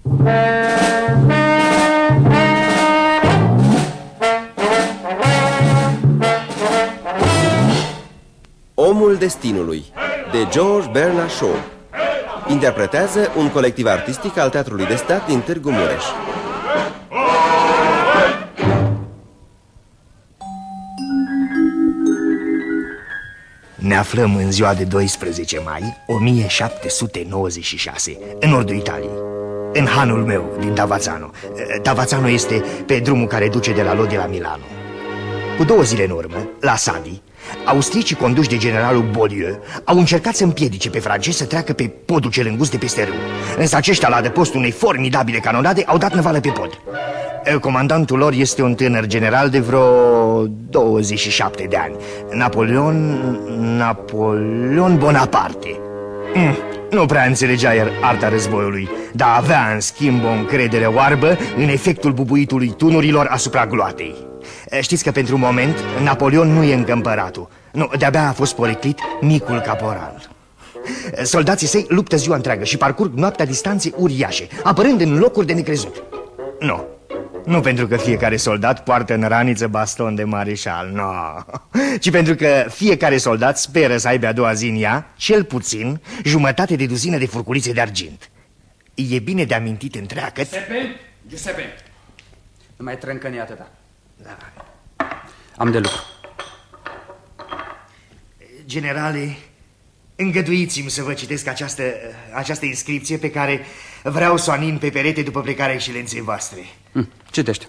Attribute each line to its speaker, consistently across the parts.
Speaker 1: Omul destinului, de George Bernard Shaw. Interpretează un colectiv artistic al Teatrului de Stat din Târgu Mureș.
Speaker 2: Ne aflăm în ziua de 12 mai 1796, în nordul Italiei, în hanul meu din Tavazzano. Tavazzano este pe drumul care duce de la Lodi la Milano. Cu 2 zile în urmă, la Sadi, austriecii conduși de generalul Beaulieu au încercat să împiedice pe francezi să treacă pe podul cel îngust de peste râu. Însă aceștia, la adăpostul unei formidabile canonade, au dat năvală pe pod. Comandantul lor este un tânăr general de vreo 27 de ani, Napoleon Bonaparte. Nu prea înțelegea el arta războiului, dar avea în schimb o încredere oarbă în efectul bubuitului tunurilor asupra gloatei. Știți că pentru un moment Napoleon nu e încă împăratul. Nu, de-abia a fost poreclit micul caporal. Soldații săi luptă ziua întreagă și parcurg noaptea distanțe uriașe, apărând în locuri de necrezut. Nu pentru că fiecare soldat poartă în raniță baston de mareșal, ci pentru că fiecare soldat speră să aibă a doua zi în ea, cel puțin, jumătate de duzină de furculițe de argint. E bine de amintit întreagă.
Speaker 3: Giuseppe, nu mai trâncăni atâta. Da. Am de lucru.
Speaker 2: Generale, îngăduiți-mi să vă citesc această inscripție pe care vreau să o anin pe perete după plecarea excelenței voastre.
Speaker 3: Citește.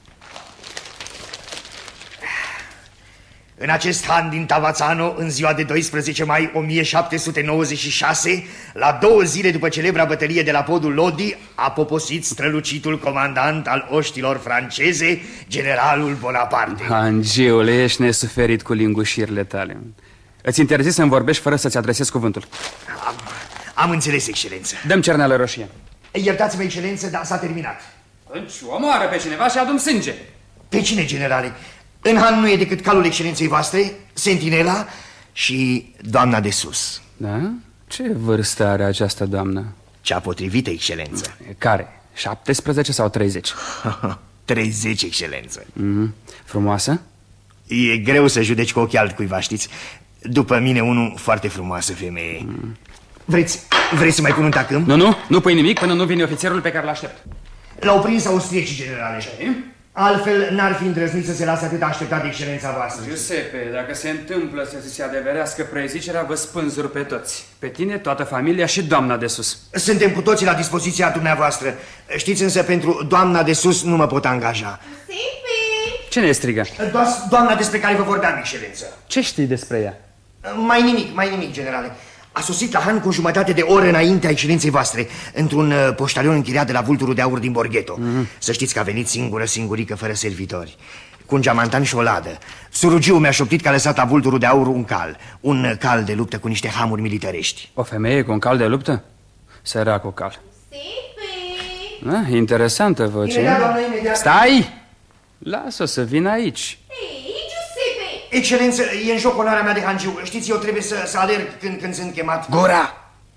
Speaker 2: În acest han din Tavazzano, în ziua de 12 mai 1796, la 2 zile după celebra bătălie de la podul Lodi, a poposit strălucitul comandant al oștilor franceze, generalul Bonaparte.
Speaker 3: Angiule, ești nesuferit cu lingușirile tale. Îți interzis să-mi vorbești fără să-ți adresezi cuvântul.
Speaker 2: Am înțeles, excelență.
Speaker 3: Dăm cerneală roșie.
Speaker 2: Iertați-mă, excelență, dar s-a terminat.
Speaker 3: Atunci omoară pe cineva și adu-mi sânge.
Speaker 2: Pe cine, generale? În han nu e decât calul excelenței voastre, sentinela și doamna de sus.
Speaker 3: Da? Ce vârstă are această doamnă?
Speaker 2: Cea potrivită, excelență.
Speaker 3: Care? 17 sau 30?
Speaker 2: 30, excelență.
Speaker 3: Frumoasă?
Speaker 2: E greu să judeci cu ochii altcuiva, știți? După mine, unul foarte frumoasă femeie. Vreți să mai pun un tacâm?
Speaker 3: Nu pui nimic până nu vine ofițerul pe care l-aștept.
Speaker 2: L-au prins austriecii, generale. Altfel n-ar fi îndrăznit să se lase atât așteptat de excelența voastră.
Speaker 3: Giuseppe, dacă se întâmplă să se adeverească prezicerea, vă spânzuri pe toți. Pe tine, toată familia și doamna de sus.
Speaker 2: Suntem cu toții la dispoziția dumneavoastră. Știți, însă, pentru doamna de sus nu mă pot angaja.
Speaker 4: Giuseppe!
Speaker 3: Cine strigă?
Speaker 2: Doamna despre care vă vorbeam, excelență.
Speaker 3: Ce știi despre ea?
Speaker 2: Mai nimic, generale. A sosit la han cu jumătate de oră înaintea excelenței voastre, într-un poștalion închiriat de la Vulturul de Aur din Borghetto. Să știți că a venit singurică, fără servitori, cu un geamantan și o ladă. Surugiul mi-a șoptit că a lăsat la Vulturul de Aur un cal de luptă cu niște hamuri militărești.
Speaker 3: O femeie cu un cal de luptă? Săracul cal. Interesantă voce.
Speaker 2: Imediat.
Speaker 3: Stai! Lasă-o să vină aici.
Speaker 2: Excelență, e în joc onoarea mea de hangiu. Știți, eu trebuie să alerg când sunt chemat.
Speaker 3: Gura!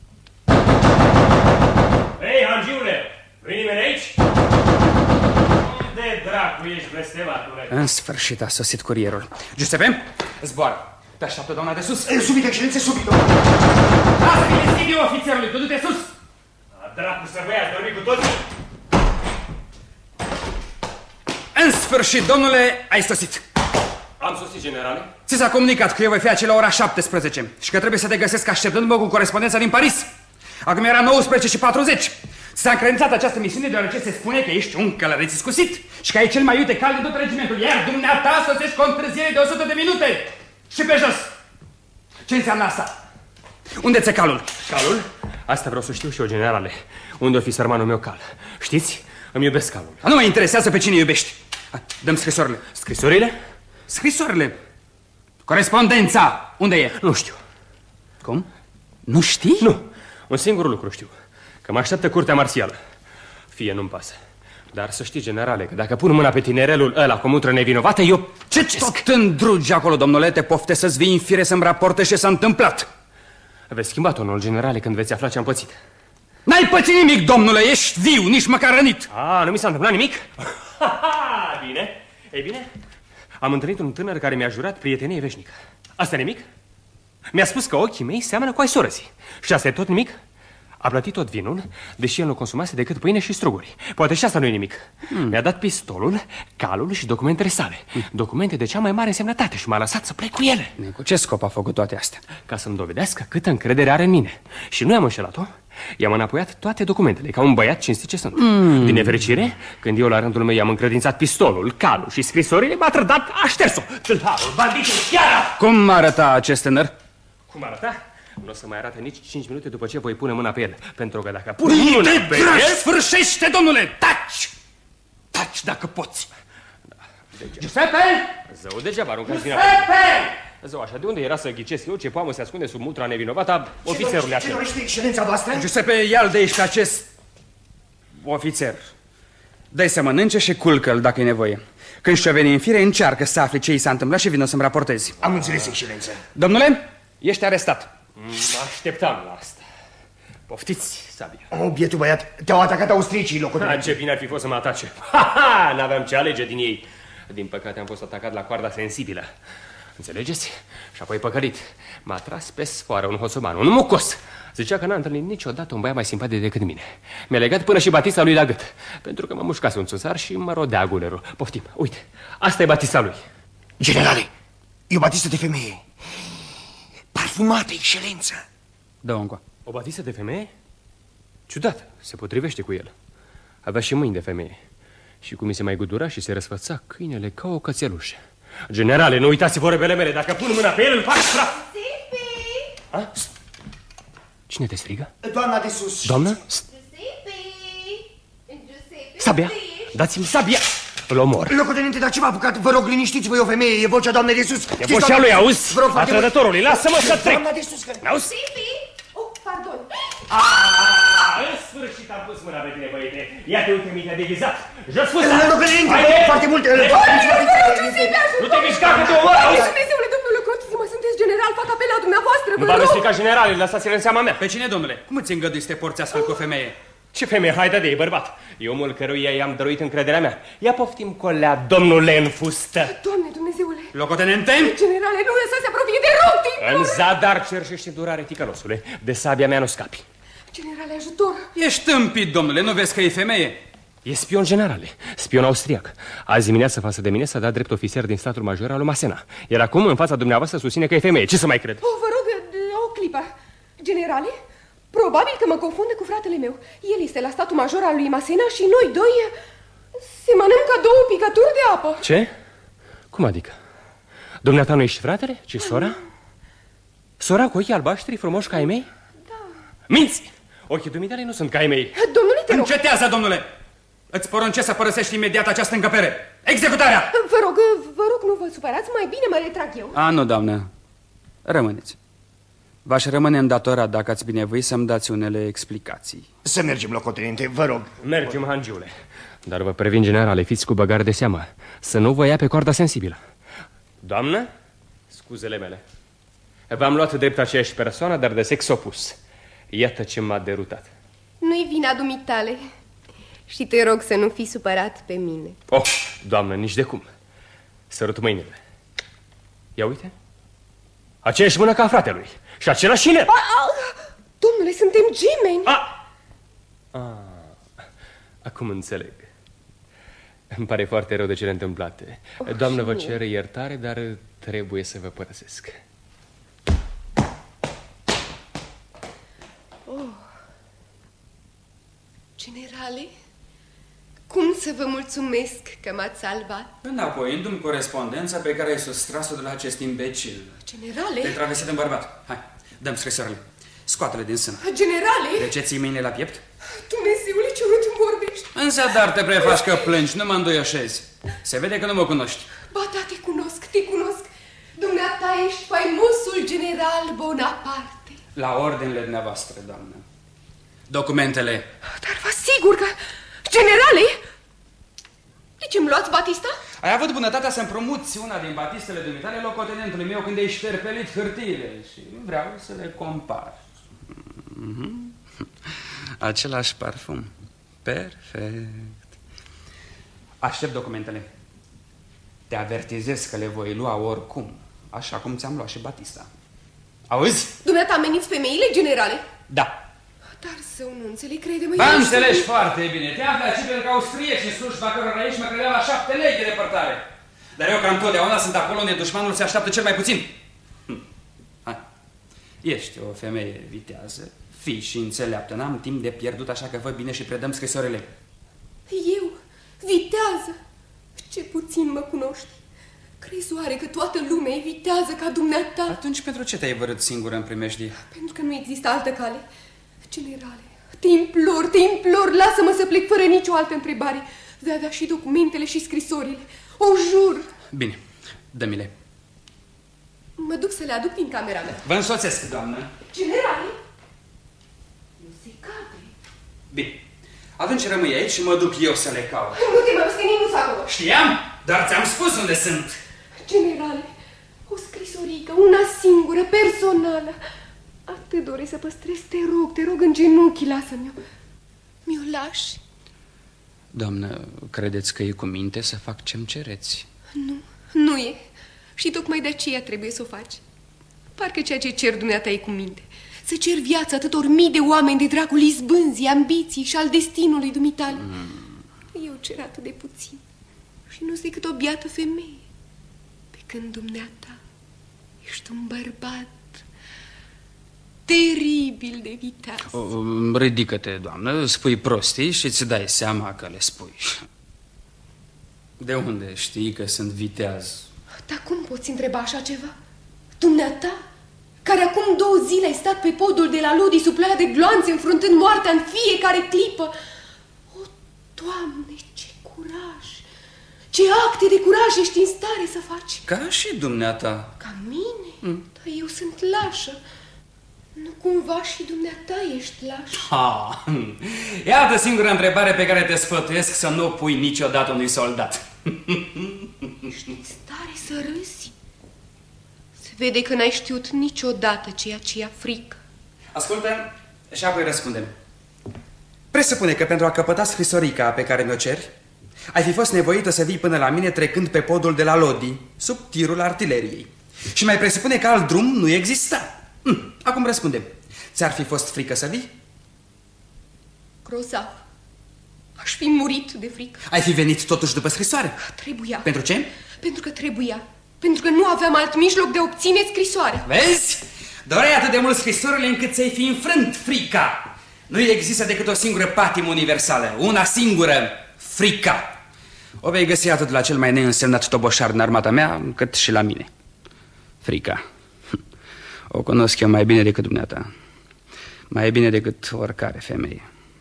Speaker 5: Hei, hangiule, vei nimeni aici? Unde dracu ești, blestematule?
Speaker 3: În sfârșit a sosit curierul. Giuseppe, zboară. Te așteaptă doamna de sus.
Speaker 2: Subit, excelență, subit.
Speaker 3: Lasă-mi deschide ofițerului, tu du-te sus.
Speaker 5: Dracu să vă ia, dormi cu toții.
Speaker 3: În sfârșit, domnule, ai sosit.
Speaker 5: Am sosit, generale.
Speaker 3: Ți s-a comunicat că eu voi fi aici la ora 17 și că trebuie să te găsesc așteptându-mă cu corespondența din Paris. Acum era 19:40. S-a încredințat această misiune deoarece se spune că ești un călăreț iscusit și că ai cel mai iute cal din tot regimentul, iar dumneata sosești cu întârziere de 100 de minute. Și pe jos. Ce înseamnă asta? Unde ți-e calul?
Speaker 5: Calul? Asta vreau să știu și eu, generale. Unde o fi sărmanul meu cal? Știți? Îmi iubesc calul.
Speaker 3: Nu mă interesează pe cine iubești. Dăm scrisorile.
Speaker 5: Scrisorile?
Speaker 3: Scrisorile. Corespondența. Unde e?
Speaker 5: Nu știu.
Speaker 3: Cum? Nu știi?
Speaker 5: Nu. Un singur lucru știu. Că mă așteaptă curtea marțială. Fie nu-mi pasă. Dar să știi, generale, că dacă pun mâna pe tinerelul ăla cu mutră nevinovată, eu...
Speaker 3: Ce tot îndrugi acolo, domnule? Te pofte să-ți vii în fire să-mi raporte ce s-a întâmplat.
Speaker 5: Veți schimba tonul, generale, când veți afla ce-am pățit.
Speaker 3: N-ai pățit nimic, domnule, ești viu, nici măcar rănit.
Speaker 5: Nu mi s-a întâmplat nimic? Bine. Ei bine, am întâlnit un tânăr care mi-a jurat prietenie veșnică. Asta e nimic? Mi-a spus că ochii mei seamănă cu ai sorății. Și asta e tot nimic? A plătit tot vinul, deși el nu consumase decât pâine și struguri. Poate și asta nu e nimic. Mi-a dat pistolul, calul și documentele sale. Documente de cea mai mare însemnătate și m-a lăsat să plec cu ele.
Speaker 3: Cu ce scop a făcut toate astea?
Speaker 5: Ca să-mi dovedească câtă încredere are în mine. Și nu i-am înșelat-o. I-am înapoiat toate documentele, ca un băiat cinstit ce sunt. Din nefericire, când eu la rândul meu i-am încredințat pistolul, calul și scrisorile, m-a trădat, a șters-o. Tâlharul, banditul, chiar!
Speaker 3: Cum arăta acest tânăr?
Speaker 5: Cum arăta? Nu o să mai arate nici 5 minute după ce voi pune mâna pe el. Pentru că dacă pun mâna pe el...
Speaker 3: Sfârșește, domnule! Taci! Taci dacă poți! Giuseppe!
Speaker 5: Zău, degeaba aruncați vina. Zău, așa, de unde era să ghicesc eu ce poamă se ascunde sub mutra nevinovată a ofițerului acela?
Speaker 2: Ce dorește excelența voastră?
Speaker 3: Giuseppe, ia-l de aici pe acest ofițer. Dă-i să mănânce și culcă-l dacă e nevoie. Când și-o veni în fire, încearcă să afli ce i s-a întâmplat și vină să-mi raportezi.
Speaker 2: Am înțeles, excelență.
Speaker 3: Domnule, ești arestat.
Speaker 5: Mă așteptam la asta. Poftiți, sabia.
Speaker 2: Bietul băiat, te-au atacat austriecii, locotenente.
Speaker 5: Ce bine ar fi fost să mă atace. N-aveam ce alege din ei. Din păcate am fost atacat la coarda sensibilă. Înțelegeți? Și apoi păcălit. M-a tras pe sfoară un hoțoman, un mucos. Zicea că n-a întâlnit niciodată un băiat mai simpatic decât mine. Mi-a legat până și batista lui la gât, pentru că mă mușcase un țusar și mă rodea gulerul. Poftim, uite, asta e batista lui.
Speaker 2: Generale, e o batistă de femeie. Parfumată, excelență.
Speaker 3: Dă-o încoa.
Speaker 5: O batistă de femeie? Ciudat, se potrivește cu el. Avea și mâini de femeie. Și cum mi se mai gudura și se răsfăța câinele ca o cățelușă. Generale, nu uitați vorbele mele, dacă pun mâna pe el, îl fac praf.
Speaker 4: Giuseppe!
Speaker 5: Cine te strigă?
Speaker 2: Doamna de sus.
Speaker 5: Doamna?
Speaker 4: Giuseppe! Giuseppe!
Speaker 5: Sabia! Dați-mi sabia! Îl omor.
Speaker 2: Locotenente, dar ce v-a apucat? Vă rog, liniștiți-vă, e o femeie, e vocea doamnei de sus.
Speaker 5: E vocea lui, auzi? A trădătorului, lasă-mă să trec!
Speaker 2: Doamna de sus, că...
Speaker 5: Auzi?
Speaker 4: Giuseppe! Oh, pardon!
Speaker 5: În sfârșit am pus mâna pe tine, băiete. Ia te uite, mi-te-a deghizat. Jos fusa!
Speaker 2: Locotenente, foarte multe...
Speaker 5: Nu te mișca că te omor, auzi?
Speaker 4: Dumnezeule, domnule Cotizi-mă, sunteți general, fac apel la dumneavoastră,
Speaker 5: Nu v-am explicat, generale, lăsați-l în seama mea.
Speaker 3: Pe cine, domnule? Cum îți îngădui să te porți astfel cu o femeie?
Speaker 5: Ce femeie, haide de bărbat. Eu omul căruia i-am dăruit încrederea mea. Ia poftim colea, domnule în fustă.
Speaker 4: Doamne, Dumnezeule!
Speaker 3: Locotenente?
Speaker 4: Generale, nu lăsa să apropie de rog,
Speaker 5: În zadar cerșește durare, ticălosule. De sabia mea nu scapi.
Speaker 4: Generale, ajutor!
Speaker 3: Ești tâmpit, domnule, nu vezi că e femeie?
Speaker 5: E spion, generale, spion austriac. Azi dimineață față de mine s-a dat drept ofițer din statul major al lui Masena. Iar acum în fața dumneavoastră susține că e femeie. Ce să mai cred?
Speaker 4: Vă rog, o clipă. Generale, probabil că mă confundă cu fratele meu. El este la statul major al lui Masena și noi doi semănăm ca două picături de apă.
Speaker 5: Ce? Cum adică? Dumneata nu ești fratele, ci sora? Sora cu ochii albaștri, frumoși ca ai mei?
Speaker 4: Da.
Speaker 5: Minți! Ochii dumitale nu sunt ca ai mei.
Speaker 4: Domnule, te rog.
Speaker 3: Încetează, domnule! Îți poruncesc să părăsești imediat această încăpere. Executarea!
Speaker 4: Vă rog, nu vă supărați, mai bine mă retrag eu.
Speaker 3: Nu, doamnă. Rămâneți. V-aș rămâne îndatorat dacă ați binevoi să-mi dați unele explicații.
Speaker 2: Să mergem, locotenente, vă rog.
Speaker 5: Mergem, hangiule. Dar vă previn, generale, fiți cu băgare de seamă. Să nu vă ia pe coarda sensibilă. Doamnă, scuzele mele. V-am luat drept aceeași persoană, dar de sex opus. Iată ce m-a derutat.
Speaker 4: Nu-i vina dumitale. Și te rog să nu fii supărat pe mine.
Speaker 5: Oh, doamnă, nici de cum. Sărut mâinile. Ia uite. Aceeași mână ca fratelui. Și același inel.
Speaker 4: Domnule, suntem gemeni.
Speaker 5: Acum înțeleg. Îmi pare foarte rău de cele întâmplate. Doamnă, vă cer iertare, dar trebuie să vă părăsesc.
Speaker 4: Generale, cum să vă mulțumesc că m-ați salvat?
Speaker 3: Înapoiindu-mi corespondența pe care ai sustras-o de la acest imbecil.
Speaker 4: Generale?
Speaker 3: Te-ai travestit în bărbat. Hai, dăm scrisorile. Scoate-le din sân.
Speaker 4: Generale?
Speaker 3: De ce ții mâinile la piept?
Speaker 4: Dumnezeule, ce urât îmi vorbești.
Speaker 3: Însă, dar te prefaci că plângi, nu mă îndoioșezi. Se vede că nu mă cunoști.
Speaker 4: Ba da, te cunosc. Dumneata ești faimosul general Bonaparte.
Speaker 3: La ordinele dumneavoastră, doamnă. Documentele.
Speaker 4: Dar vă asigur că... Generale! De ce-mi luați batista?
Speaker 3: Ai avut bunătatea să împrumuți una din batistele dumitale locotenentului meu când ai șterpelit hârtiile și vreau să le compar. Același parfum. Perfect. Aștept documentele. Te avertizez că le voi lua oricum, așa cum ți-am luat și Batista. Auzi?
Speaker 4: Dumneata ameniți femeile, generale?
Speaker 3: Da.
Speaker 4: Dar să nu înțeleg, crede-mă...
Speaker 3: Ba, înțelegi foarte bine. Te afli aici pentru că austrieci în slujba cărora aici mă credeam la 7 lei de depărtare. Dar eu, ca întotdeauna, sunt acolo unde dușmanul se așteaptă cel mai puțin. Hai. Ești o femeie vitează, fii și înțeleaptă. N-am timp de pierdut, așa că vă bine și predăm scrisorile.
Speaker 4: Eu? Vitează? Ce puțin mă cunoști. Crezi oare că toată lumea e vitează ca dumneata?
Speaker 3: Atunci pentru ce te-ai vărât singură în primejdie?
Speaker 4: Pentru că nu există altă cale. Generale, te implor, lasă-mă să plec fără nicio altă întrebare. Vei avea și documentele și scrisorile. O jur.
Speaker 3: Bine, dă-mi-le.
Speaker 4: Mă duc să le aduc din camera mea.
Speaker 3: Vă însoțesc, doamnă.
Speaker 4: Generale? Nu se cade.
Speaker 3: Bine. Atunci rămâi aici și mă duc eu să le caut.
Speaker 4: Nu te mai osteni, nu-s acolo.
Speaker 3: Știam, dar ți-am spus unde sunt.
Speaker 4: Generale, o scrisorică, una singură, personală. Atât doresc să păstrez, te rog, în genunchi, lasă-mi-o. Mi-o lași?
Speaker 3: Doamnă, credeți că e cu minte să fac ce-mi cereți?
Speaker 4: Nu e. Și tocmai de aceea trebuie să o faci. Parcă ceea ce cer dumneata e cu minte. Să cer viața atâtor mii de oameni de dragul izbânzii, ambiții și al destinului dumitale. Eu cer atât de puțin. Și nu-s decât o biată femeie. Pe când dumneata ești un bărbat teribil de viteaz.
Speaker 3: Ridică-te, doamnă, spui prostii și îți dai seama că le spui. De unde știi că sunt viteaz?
Speaker 4: Dar cum poți întreba așa ceva? Dumneata, care acum 2 zile ai stat pe podul de la Lodi sub ploaia de gloanțe, înfruntând moartea în fiecare clipă. O, Doamne, ce curaj! Ce acte de curaj ești în stare să faci?
Speaker 3: Ca și dumneata.
Speaker 4: Ca mine? Dar eu sunt lașă. Nu cumva și dumneata ești lașă?
Speaker 3: Ha, iată singura întrebare pe care te sfătuiesc să nu o pui niciodată unui soldat.
Speaker 4: Ești în stare să râzi? Se vede că n-ai știut niciodată ceea ce e frică.
Speaker 3: Ascultă și apoi răspundem. Presupune că pentru a căpăta scrisorica pe care mi-o ceri, ai fi fost nevoită să vii până la mine trecând pe podul de la Lodi, sub tirul artileriei. Și mai presupune că alt drum nu exista. Acum răspundem. Ți-ar fi fost frică să vii?
Speaker 4: Grozav. Aș fi murit de frică.
Speaker 3: Ai fi venit totuși după scrisoare?
Speaker 4: Trebuia.
Speaker 3: Pentru ce?
Speaker 4: Pentru că trebuia. Pentru că nu aveam alt mijloc de a obține scrisoarea.
Speaker 3: Vezi? Doreai atât de mult scrisorile încât ți-ai fi înfrânt frica. Nu există decât o singură patimă universală. Una singură. Frica. O vei găsi atât la cel mai neînsemnat toboșar în armata mea, cât și la mine. Frica. O cunosc eu mai bine decât dumneata. Mai bine decât oricare femeie.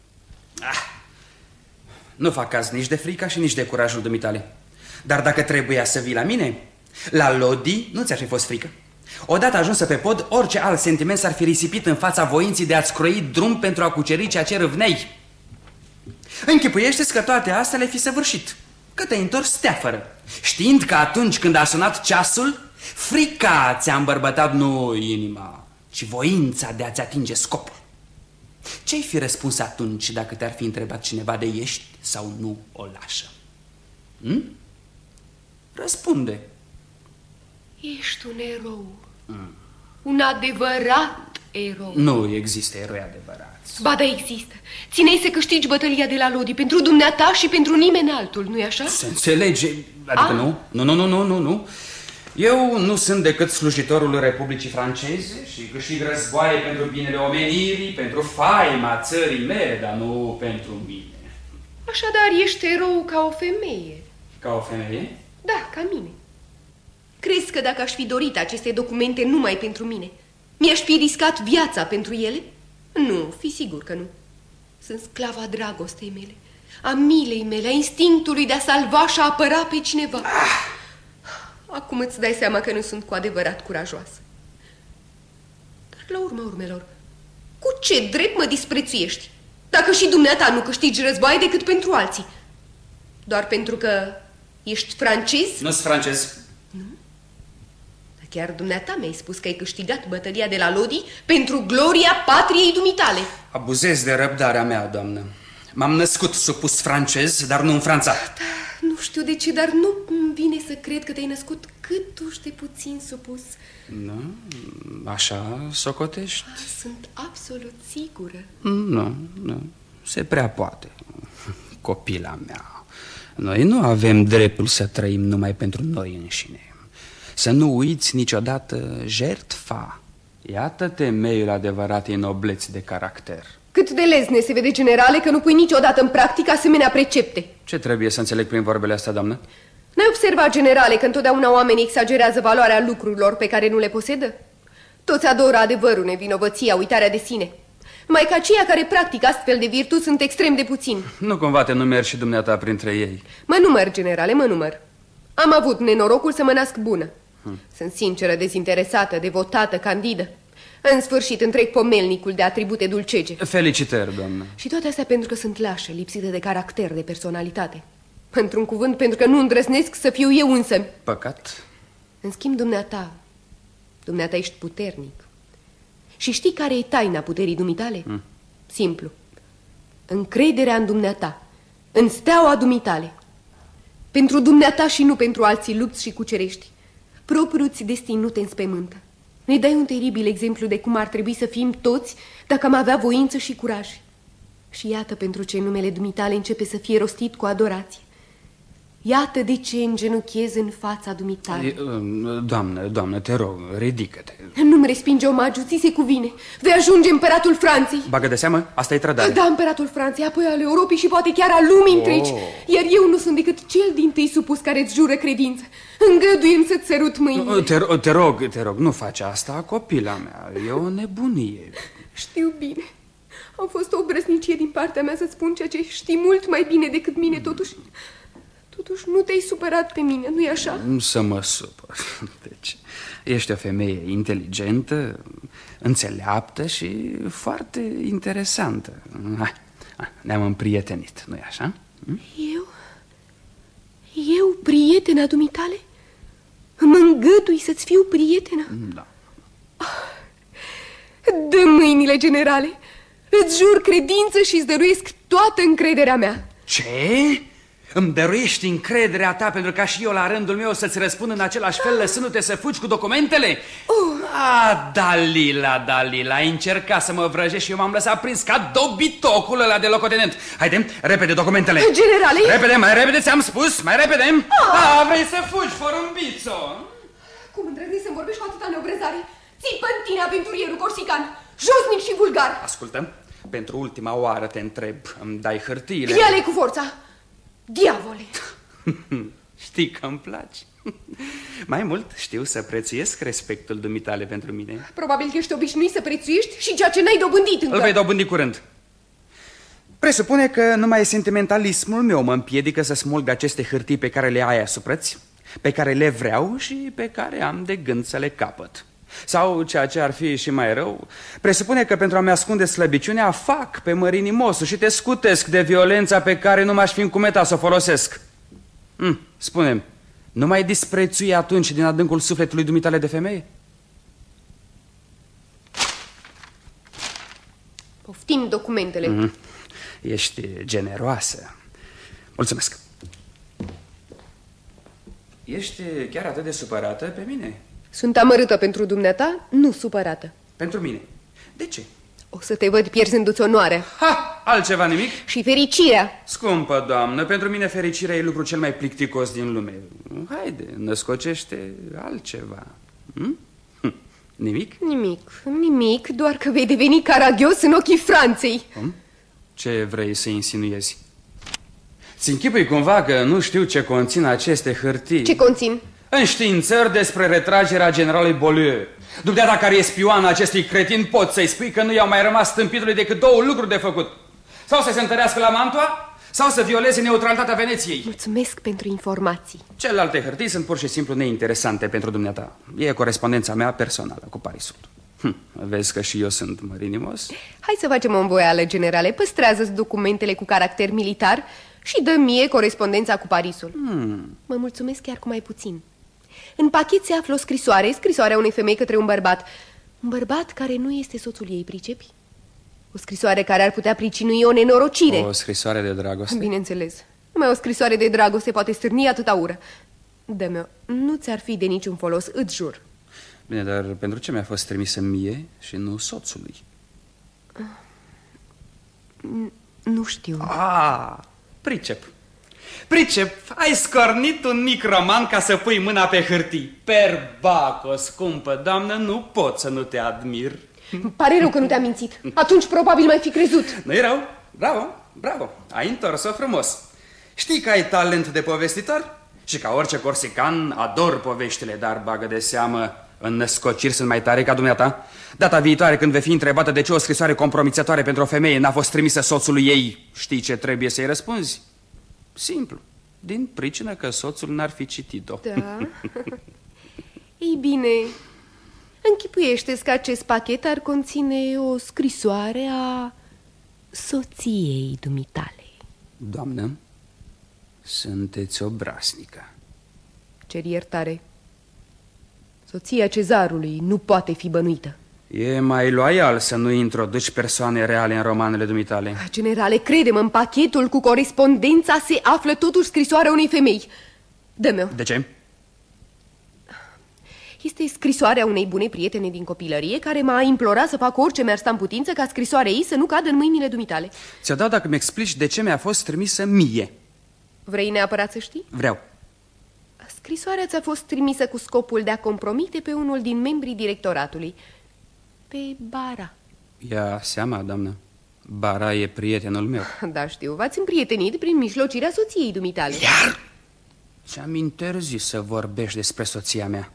Speaker 3: Nu fac caz nici de frica și nici de curajul dumitale. Dar dacă trebuia să vii la mine, la Lodi nu ți-ar fi fost frică. Odată ajunsă pe pod, orice alt sentiment s-ar fi risipit în fața voinții de a-ți croi drum pentru a cuceri ceea ce râvneai. Închipuiește-ți că toate astea le-ai fi săvârșit, că te-ai întors steafără, știind că atunci când a sunat ceasul, frica ți-a îmbărbătat nu inima, ci voința de a-ți atinge scopul. Ce-ai fi răspuns atunci dacă te-ar fi întrebat cineva de ești sau nu o lașă? Răspunde.
Speaker 4: Ești un erou. Un adevărat erou.
Speaker 3: Nu există eroi adevărați.
Speaker 4: Ba da, există. Țineai să câștigi bătălia de la Lodi pentru dumneata și pentru nimeni altul, nu-i așa?
Speaker 3: Se înțelege. Adică nu. Eu nu sunt decât slujitorul Republicii Franceze și câștig războaie pentru binele omenirii, pentru faima țării mele, dar nu pentru mine.
Speaker 4: Așadar, ești erou ca o femeie.
Speaker 3: Ca o femeie?
Speaker 4: Da, ca mine. Crezi că dacă aș fi dorit aceste documente numai pentru mine, mi-aș fi riscat viața pentru ele? Nu, fi sigur că nu. Sunt sclava dragostei mele, a milei mele, a instinctului de a salva și a apăra pe cineva. Acum îți dai seama că nu sunt cu adevărat curajoasă. Dar la urma urmelor, cu ce drept mă disprețuiești? Dacă și dumneata nu câștigi războaie decât pentru alții. Doar pentru că ești francez?
Speaker 3: Nu-s francez.
Speaker 4: Nu? Dar Chiar dumneata mi-ai spus că ai câștigat bătălia de la Lodi pentru gloria patriei dumitale.
Speaker 3: Abuzez de răbdarea mea, doamnă. M-am născut supus francez, dar nu în Franța.
Speaker 4: Da, nu știu de ce, dar nu-mi vine să cred că te-ai născut câtuși de puțin supus.
Speaker 3: Nu? Așa socotești?
Speaker 4: Sunt absolut sigură.
Speaker 3: Nu. Se prea poate. Copila mea. Noi nu avem dreptul să trăim numai pentru noi înșine. Să nu uiți niciodată jertfa. Iată temeiul adevăratei nobleți de caracter.
Speaker 4: Cât de lezne se vede, generale, că nu pui niciodată în practică asemenea precepte.
Speaker 3: Ce trebuie să înțeleg prin vorbele astea, doamnă?
Speaker 4: N-ai observat, generale, că întotdeauna oamenii exagerează valoarea lucrurilor pe care nu le posedă? Toți adoră adevărul, nevinovăția, uitarea de sine. Numai că aceia care practică astfel de virtuți sunt extrem de puțini.
Speaker 3: Nu cumva te numeri și dumneata printre ei?
Speaker 4: Mă număr, generale, mă număr. Am avut nenorocul să mă nasc bună. Sunt sinceră, dezinteresată, devotată, candidă. În sfârșit întreg pomelnicul de atribute dulcege.
Speaker 3: Felicitări, doamnă.
Speaker 4: Și toate astea pentru că sunt lașă, lipsită de caracter, de personalitate. Într-un cuvânt, pentru că nu îndrăznesc să fiu eu însămi.
Speaker 3: Păcat.
Speaker 4: În schimb, dumneata ești puternic. Și știi care e taina puterii dumitale? Simplu. Încrederea în dumneata, în steaua dumitale. Pentru dumneata și nu pentru alții lupți și cucerești. Propriul-ți destin nu te înspăimântă. Ne dai un teribil exemplu de cum ar trebui să fim toți dacă am avea voință și curaj. Și iată pentru ce numele dumitale începe să fie rostit cu adorație. Iată de ce îngenuchez în fața dumitale.
Speaker 3: Doamnă, te rog, ridică-te.
Speaker 4: Nu-mi respinge omagiul, ți se cuvine. Vei ajunge împăratul Franței.
Speaker 3: Bagă de seamă? Asta e trădare.
Speaker 4: Da, împăratul Franței, apoi al Europei și poate chiar al lumii întregi. Iar eu nu sunt decât cel dintâi supus care îți jură credință. Îngăduie-mi să-ți sărut mâinile.
Speaker 3: Te rog, nu faci asta, copila mea. E o nebunie.
Speaker 4: Știu bine. Au fost o obrăznicie din partea mea să spun ceea ce știi mult mai bine decât mine, totuși nu te-ai supărat pe mine, nu-i așa?
Speaker 3: Nu să mă supăr. Deci, ești o femeie inteligentă, înțeleaptă și foarte interesantă. Hai, ne-am împrietenit, nu-i așa?
Speaker 4: Eu, prietena dumitale? Îmi îngădui să-ți fiu prietenă?
Speaker 3: Da.
Speaker 4: Dă mâinile, generale. Îți jur credință și îți dăruiesc toată încrederea mea.
Speaker 3: Ce? Îmi dăruiești încrederea ta pentru ca și eu la rândul meu să-ți răspund în același fel lăsându-te să fugi cu documentele? Dalila, ai încercat să mă vrăjești și eu m-am lăsat prins ca dobitocul ăla de locotenent. Haide, repede documentele.
Speaker 4: Generale!
Speaker 3: Repede, mai repede, ți-am spus, mai repede. Vrei să fugi, forumbițo?
Speaker 4: Cum îndrăznești să-mi vorbești cu atâta neobrăzare? Țipă în tine, aventurierul corsican, josnic și vulgar.
Speaker 3: Ascultă, pentru ultima oară te întreb, îmi dai hârtiile?
Speaker 4: Ia-le cu forța. Diavole!
Speaker 3: Știi că îmi place. Mai mult, știu să prețuiesc respectul dumitale pentru mine.
Speaker 4: Probabil că ești obișnuit să prețuiești și ceea ce n-ai dobândit încă.
Speaker 3: Îl vei dobândi curând. Presupune că numai sentimentalismul meu mă împiedică să smulg aceste hârtii pe care le ai asupra-ți, pe care le vreau și pe care am de gând să le capăt. Sau, ceea ce ar fi și mai rău, presupune că pentru a-mi ascunde slăbiciunea fac pe mărinimosul și te scutesc de violența pe care nu m-aș fi încumetat să o folosesc. Spune-mi, nu mai disprețui atunci din adâncul sufletului dumitale de femeie?
Speaker 4: Poftim documentele.
Speaker 3: Ești generoasă. Mulțumesc. Ești chiar atât de supărată pe mine?
Speaker 4: Sunt amărâtă pentru dumneata, nu supărată.
Speaker 3: Pentru mine? De ce?
Speaker 4: O să te văd pierzându-ți onoarea.
Speaker 3: Altceva nimic?
Speaker 4: Și fericirea.
Speaker 3: Scumpă doamnă, pentru mine fericirea e lucrul cel mai plicticos din lume. Haide, născocește altceva. Nimic?
Speaker 4: Nimic, doar că vei deveni caragios în ochii Franței.
Speaker 3: Ce vrei să insinuezi? Ți închipui cumva că nu știu ce conțin aceste hârtii?
Speaker 4: Ce conțin?
Speaker 3: Înștiințări despre retragerea generalului Beaulieu. Dumneata care e spioana acestui cretin, poți să-i spui că nu i-au mai rămas stâmpitului decât două lucruri de făcut. Sau să se întărească la Mantua, sau să violeze neutralitatea Veneției.
Speaker 4: Mulțumesc pentru informații.
Speaker 3: Celelalte hârtii sunt pur și simplu neinteresante pentru dumneata. E corespondența mea personală cu Parisul. Vezi că și eu sunt mărinimos?
Speaker 4: Hai să facem o învoială, generale. Păstrează-ți documentele cu caracter militar și dă mie corespondența cu Parisul. Mă mulțumesc chiar cu mai puțin. În pachet se află o scrisoare, scrisoarea unei femei către un bărbat care nu este soțul ei, pricepi? O scrisoare care ar putea pricinui o nenorocire.
Speaker 3: O scrisoare de dragoste?
Speaker 4: Bineînțeles. Numai o scrisoare de dragoste poate stârni atâta ură. Dă-mi-o, nu ți-ar fi de niciun folos, îți jur.
Speaker 3: Bine, dar pentru ce mi-a fost trimisă mie și nu soțului?
Speaker 4: Nu știu.
Speaker 3: Pricep. Ai scornit un mic roman ca să pui mâna pe hârtii. Perbaco, scumpă doamnă, nu pot să nu te admir.
Speaker 4: Îmi pare rău că nu te-am mințit. Atunci probabil m-ai fi crezut.
Speaker 3: Nu-i rău? Bravo. Ai întors-o frumos. Știi că ai talent de povestitor? Și ca orice corsican ador poveștile, dar bagă de seamă, în născociri sunt mai tare ca dumneata. Data viitoare când vei fi întrebată de ce o scrisoare compromițătoare pentru o femeie n-a fost trimisă soțului ei, știi ce trebuie să-i răspunzi? Simplu. Din pricină că soțul n-ar fi citit-o.
Speaker 4: Da. Ei bine, închipuiește-ți că acest pachet ar conține o scrisoare a soției dumitale.
Speaker 3: Doamnă, sunteți obraznică.
Speaker 4: Cer iertare. Soția cezarului nu poate fi bănuită.
Speaker 3: E mai loial să nu introduci persoane reale în romanele dumitale.
Speaker 4: Generale, crede-mă, în pachetul cu corespondența se află totuși scrisoarea unei femei. Dă-mi-o.
Speaker 3: De ce?
Speaker 4: Este scrisoarea unei bune prietene din copilărie care m-a implorat să fac orice mi-ar sta în putință ca scrisoarea ei să nu cadă în mâinile dumitale.
Speaker 3: Ți-o dau dacă mi explici de ce mi-a fost trimisă mie.
Speaker 4: Vrei neapărat să știi?
Speaker 3: Vreau.
Speaker 4: Scrisoarea ți-a fost trimisă cu scopul de a compromite pe unul din membrii directoratului, pe Bara.
Speaker 3: Ia seama, doamnă, Bara e prietenul meu.
Speaker 4: Da, știu, v-ați împrietenit prin mijlocirea soției dumitale.
Speaker 3: Iar? Ți-am interzis să vorbești despre soția mea.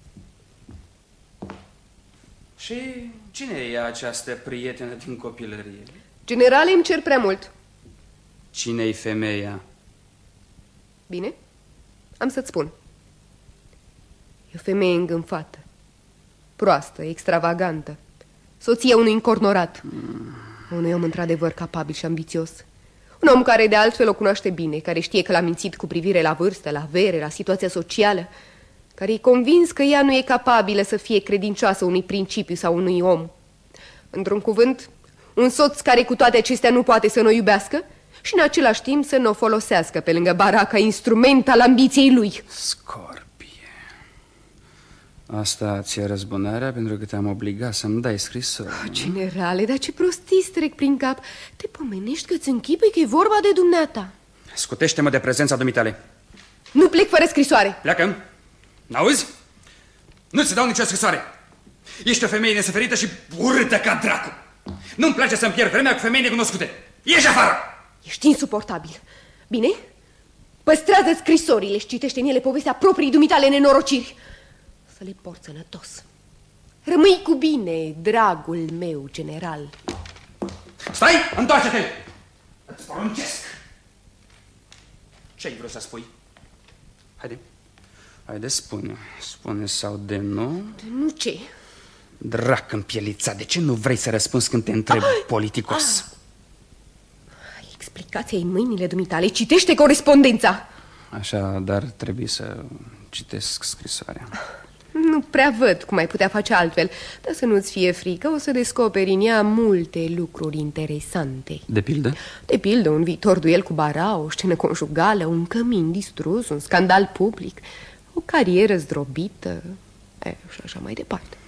Speaker 3: Și cine e această prietenă din copilărie?
Speaker 4: Generale, îmi cer prea mult.
Speaker 3: Cine-i femeia?
Speaker 4: Bine, am să-ți spun. E o femeie îngânfată, proastă, extravagantă, soția unui încornorat, unui om într-adevăr capabil și ambițios. Un om care de altfel o cunoaște bine, care știe că l-a mințit cu privire la vârstă, la avere, la situația socială, care e convins că ea nu e capabilă să fie credincioasă unui principiu sau unui om. Într-un cuvânt, un soț care cu toate acestea nu poate să nu o iubească și în același timp să nu o folosească pe lângă Bara ca instrument al ambiției lui.
Speaker 3: Scorpie. Asta ți-e răzbunarea pentru că te-am obligat să-mi dai scrisoare.
Speaker 4: Generale, dar ce prostii trec prin cap. Te pomenești că-ți închipui că e vorba de dumneata.
Speaker 3: Scutește-mă de prezența dumitale.
Speaker 4: Nu plec fără scrisoare.
Speaker 3: Pleacă. N-auzi? Nu-ți dau nicio scrisoare. Ești o femeie nesuferită și urâtă ca dracu. Nu-mi place să-mi pierd vremea cu femei necunoscute. Ieși afară!
Speaker 4: Ești insuportabil. Bine? Păstrează scrisorile și citește în ele povestea proprii dumitale nenorociri. Să le porți sănătos. Rămâi cu bine, dragul meu general.
Speaker 3: Stai! Întoarce-te! Îți poruncesc! Ce-ai vrut să spui? Haide, spune sau de nu?
Speaker 4: Nu ce?
Speaker 3: Drac împielițat, de ce nu vrei să răspunzi când te întreb politicos?
Speaker 4: Explicația în mâinile dumitale, citește corespondența.
Speaker 3: Așa, dar trebuie să citesc scrisoarea.
Speaker 4: Nu prea văd cum ai putea face altfel, dar să nu-ți fie frică, o să descoperi în ea multe lucruri interesante.
Speaker 3: De pildă?
Speaker 4: De pildă, un viitor duel cu Bara, o scenă conjugală, un cămin distrus, un scandal public, o carieră zdrobită și așa mai departe.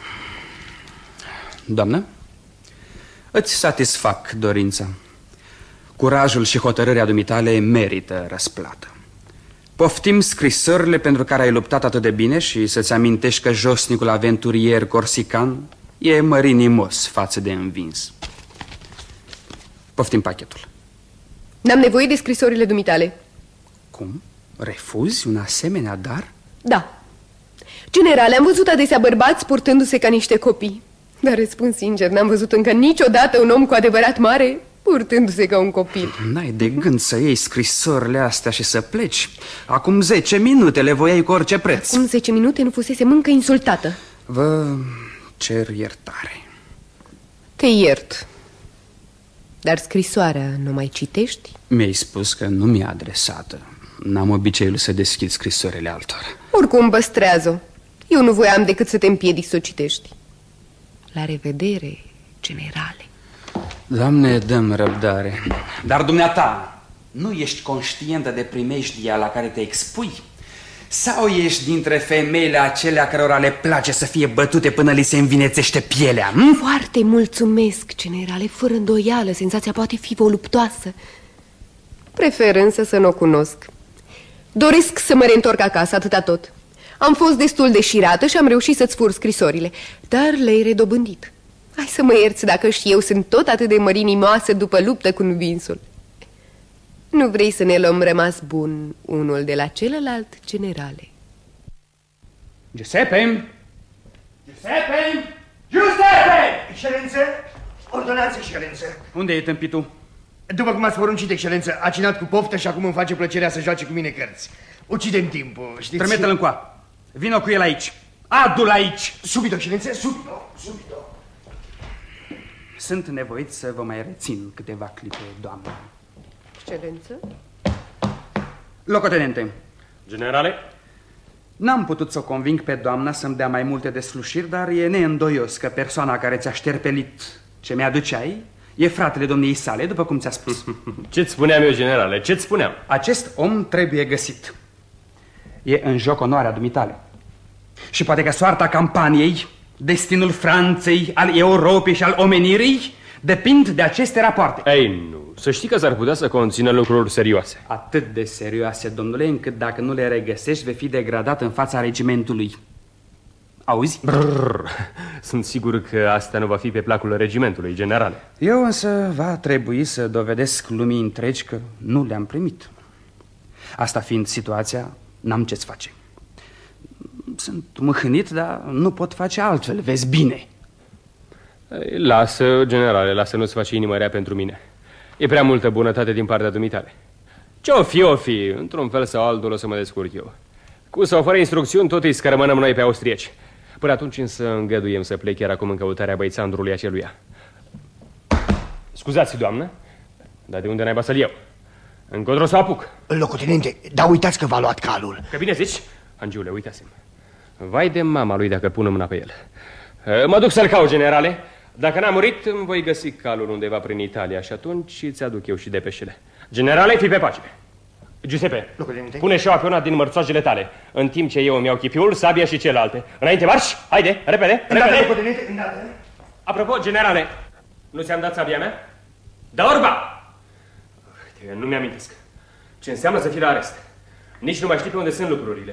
Speaker 3: Doamnă, îți satisfac dorința. Curajul și hotărârea dumitale merită răsplată. Poftim scrisorile pentru care ai luptat atât de bine și să-ți amintești că josnicul aventurier corsican e mărinimos față de învins. Poftim pachetul.
Speaker 4: N-am nevoie de scrisorile dumitale.
Speaker 3: Cum? Refuzi un asemenea dar?
Speaker 4: Da. Generale, am văzut adesea bărbați purtându-se ca niște copii. Dar răspund sincer, n-am văzut încă niciodată un om cu adevărat mare purtându-se ca un copil.
Speaker 3: N-ai de gând să iei scrisorile astea și să pleci? Acum 10 minute le voiai cu orice preț.
Speaker 4: Acum 10 minute nu fusesem încă insultată.
Speaker 3: Vă cer iertare.
Speaker 4: Te iert. Dar scrisoarea nu mai citești?
Speaker 3: Mi-ai spus că nu mi-e adresată. N-am obiceiul să deschid scrisorile altora.
Speaker 4: Oricum, păstrează-o. Eu nu voiam decât să te împiedic să o citești. La revedere, generale.
Speaker 3: Doamne, dăm răbdare. Dar dumneata, nu ești conștientă de primejdia la care te expui? Sau ești dintre femeile acelea cărora le place să fie bătute până li se învinețește pielea?
Speaker 4: Foarte mulțumesc, generale. Fără îndoială, senzația poate fi voluptoasă. Prefer însă să nu o cunosc. Doresc să mă reîntorc acasă, atâta tot. Am fost destul de șirată și am reușit să-ți fur scrisorile, dar le-ai redobândit. Hai să mă ierți dacă și eu sunt tot atât de mărinimoasă după luptă cu învinsul. Nu vrei să ne luăm rămas bun unul de la celălalt, generale?
Speaker 3: Giuseppe! Giuseppe! Giuseppe!
Speaker 2: Excelență, ordonați, excelență.
Speaker 3: Unde e tâmpitul?
Speaker 2: După cum ați poruncit, excelență, a cinat cu poftă și acum îmi face plăcerea să joace cu mine cărți. Ucidem timpul, știți?
Speaker 3: Trimite-l încoa. Vino cu el aici. Adu-l aici.
Speaker 2: Subito, excelență, subito, subito.
Speaker 3: Sunt nevoit să vă mai rețin câteva clipe, doamnă.
Speaker 4: Excelență?
Speaker 3: Locotenente.
Speaker 5: Generale?
Speaker 3: N-am putut să o conving pe doamna să-mi dea mai multe deslușiri, dar e neîndoios că persoana care ți-a șterpelit ce mi-aduceai e fratele domniei sale, după cum ți-a spus.
Speaker 5: Ce-ți spuneam eu, generale? Ce-ți spuneam?
Speaker 3: Acest om trebuie găsit. E în joc onoarea dumitale. Și poate că soarta campaniei, destinul Franței, al Europei și al omenirii depind de aceste rapoarte.
Speaker 5: Ei, nu. Să știi că s-ar putea să conțină lucruri serioase.
Speaker 3: Atât de serioase, domnule, încât dacă nu le regăsești, vei fi degradat în fața regimentului. Auzi?
Speaker 5: Brrr. Sunt sigur că asta nu va fi pe placul regimentului, generale.
Speaker 3: Eu însă va trebui să dovedesc lumii întregi că nu le-am primit. Asta fiind situația, n-am ce-ți face. Sunt mâhnit, dar nu pot face altfel, vezi bine.
Speaker 5: Lasă, generale, lasă, nu-ți faci inima rea pentru mine. E prea multă bunătate din partea dumitale. Ce-o fi, într-un fel sau altul o să mă descurc eu. Cu sau fără instrucțiuni, tot îi scărmânăm noi pe austrieci. Până atunci însă îngăduiem să plec chiar acum în căutarea băițandrului aceluia. Scuzați, doamnă, dar de unde naiba să-l iau? Încotro să apuc.
Speaker 2: Locotenente, dar uitați că v-a luat calul.
Speaker 5: Că bine zici? Angiule, uitasem. Vai de mama lui dacă pun mâna pe el. Mă duc să-l caut, generale. Dacă n-a murit, îmi voi găsi calul undeva prin Italia și atunci îți aduc eu și depeșele. Generale, fii pe pace. Giuseppe, pune și o apionat din mărțoagele tale, în timp ce eu îmi iau chipiul, sabia și celelalte. Înainte, marș! Haide, repede, repede! Apropo, generale, nu ți-am dat sabia mea? Da, orba! Nu mi-amintesc. Ce înseamnă să fii la arest? Nici nu mai știi pe unde sunt lucrurile.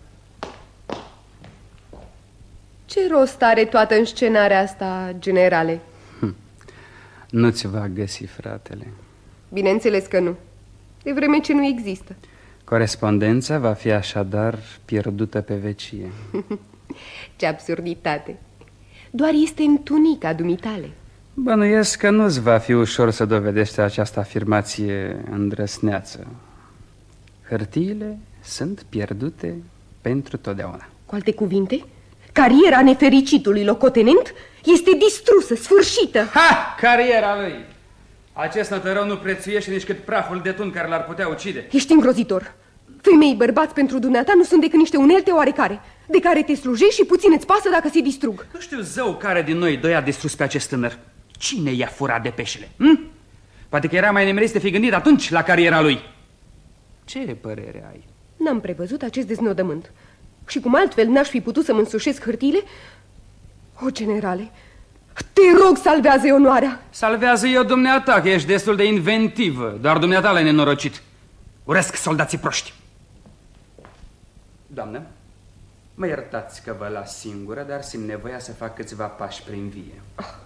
Speaker 4: Ce rost are toată înscenarea asta, generale?
Speaker 3: Nu-ți va găsi fratele.
Speaker 4: Bineînțeles că nu, de vreme ce nu există.
Speaker 3: Corespondența va fi așadar pierdută pe vecie.
Speaker 4: Ce absurditate! Doar este în tunica dumitale.
Speaker 3: Bănuiesc că nu-ți va fi ușor să dovedești această afirmație îndrăsneață. Hârtiile sunt pierdute pentru totdeauna.
Speaker 4: Cu alte cuvinte, cariera nefericitului locotenent este distrusă, sfârșită.
Speaker 3: Ha! Cariera lui! Acest nătărău nu prețuiește nici cât praful de tun care l-ar putea ucide.
Speaker 4: Ești îngrozitor. Femei bărbați pentru dumneata nu sunt decât niște unelte oarecare, de care te slujești și puțin îți pasă dacă se distrug.
Speaker 3: Nu știu zău care din noi doi a distrus pe acest tânăr. Cine i-a furat de peșele? Poate că era mai nemerit să fi gândit atunci la cariera lui. Ce părere ai?
Speaker 4: N-am prevăzut acest deznodământ. Și cum altfel n-aș fi putut să-mi însușesc hârtiile? O, generale, te rog, salvează-i onoarea.
Speaker 3: Salvează eu dumneata, că ești destul de inventivă. Doar dumneata l-ai nenorocit. Urăsc soldații proști. Doamnă, mă iertați că vă las singură, dar simt nevoia să fac câțiva pași prin vie.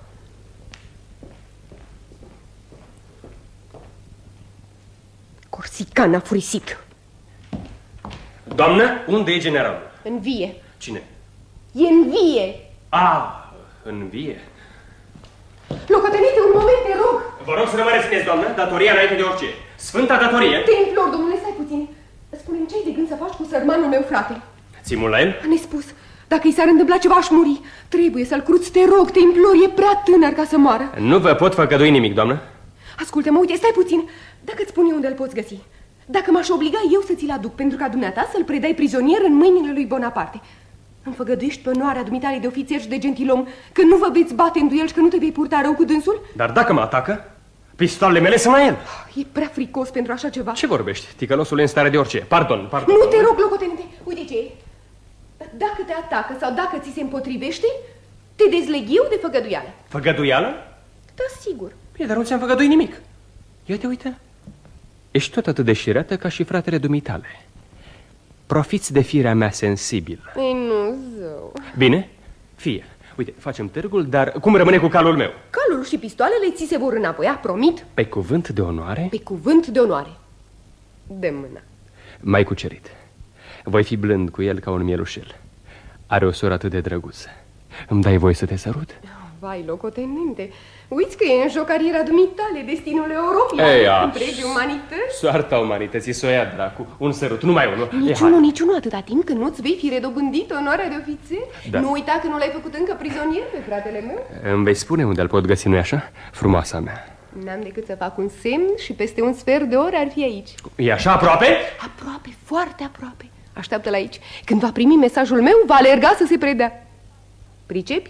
Speaker 4: Corsican a furisit.
Speaker 5: Doamnă, unde e generalul?
Speaker 4: În vie.
Speaker 5: Cine?
Speaker 4: E în vie.
Speaker 5: În vie.
Speaker 4: Locotenite, un moment, te rog.
Speaker 5: Vă rog să nu mă rețineți, doamnă, datoria înainte de orice. Sfânta datorie.
Speaker 4: Te implor, domnule, stai puțin. Spune-mi ce ai de gând să faci cu sărmanul meu, frate.
Speaker 5: Ții mult la el?
Speaker 4: A nespus. Dacă i s-ar întâmpla ceva, aș muri. Trebuie să-l cruți, te rog, te implor, e prea tânăr ca să moară.
Speaker 5: Nu vă pot făgădui nimic, doamnă.
Speaker 4: Ascultă-mă, uite, stai puțin. Dacă îți spun eu unde îl poți găsi. dacă m-aș obliga eu să ți-l aduc pentru ca dumneata să-l predai prizonier în mâinile lui Bonaparte. Îmi făgăduiești pe onoarea dumitale de ofițer și de gentilom că nu vă veți bate în duel și că nu te vei purta rău cu dânsul?
Speaker 5: Dar dacă mă atacă, pistoalele mele sunt la el.
Speaker 4: E prea fricos pentru așa ceva.
Speaker 5: Ce vorbești? Ticălosul e în stare de orice. Pardon.
Speaker 4: Nu te rog, locotenente. Uite ce e. Dacă te atacă sau dacă ți se împotrivește, te dezleg eu de făgăduială.
Speaker 5: Făgăduială?
Speaker 4: Da, sigur.
Speaker 5: Bine, dar nu ți-am făgăduit nimic. Ia te uite. Ești tot atât de șireată ca și fratele dumitale. Profiți de firea mea sensibilă.
Speaker 4: Ei, nu, zău.
Speaker 5: Bine, fie. Uite, facem târgul, dar cum rămâne cu calul meu?
Speaker 4: Calul și pistoalele ți se vor înapoi, promit?
Speaker 5: Pe cuvânt de onoare?
Speaker 4: Pe cuvânt de onoare. De mână.
Speaker 5: M-ai cucerit. Voi fi blând cu el ca un mielușel. Are o soră atât de drăguță. Îmi dai voie să te sărut?
Speaker 4: Vai, locotenente, uiți că e în joc cariera dumitale, destinul Europei, întregi umanități.
Speaker 5: Soarta umanității s-o ia, dracu. Un sărut, numai unul.
Speaker 4: Niciunul atâta timp când nu-ți vei fi redobândit onoarea de ofițer. Da. Nu uita că nu l-ai făcut încă prizonier pe fratele meu.
Speaker 5: Îmi vei spune unde îl pot găsi, nu-i așa? Frumoasa mea.
Speaker 4: N-am decât să fac un semn și peste un sfert de oră ar fi aici.
Speaker 5: E așa aproape?
Speaker 4: Aproape, foarte aproape. Așteaptă-l aici. Când va primi mesajul meu, va alerga să se predea. Pricepi?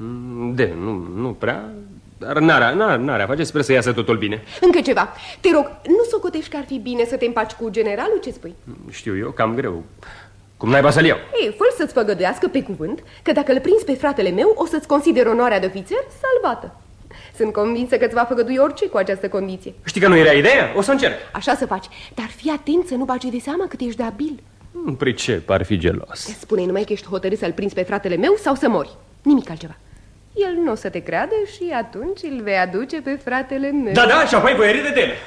Speaker 5: Nu prea, dar n-are face, sper să iasă totul bine.
Speaker 4: Încă ceva, te rog, nu socotești că ar fi bine să te împaci cu generalul, ce spui?
Speaker 5: Știu eu, cam greu. Cum naiba să-l iau?
Speaker 4: Ei, fă-l să-ți făgăduiască pe cuvânt că dacă îl prinzi pe fratele meu, o să-ți consider onoarea de ofițer salvată. Sunt convinsă că îți va făgădui orice cu această condiție.
Speaker 5: Știi că nu era ideea? O să încerc.
Speaker 4: Așa să faci, dar fii atent să nu bagi de seama cât ești de abil.
Speaker 5: Pricep, ar fi gelos.
Speaker 4: Spune numai că ești hotărât să-l prinzi pe fratele meu sau să mori. Nimic altceva. El nu o să te creadă și atunci îl vei aduce pe fratele meu.
Speaker 5: Da, și apoi voi râde de el.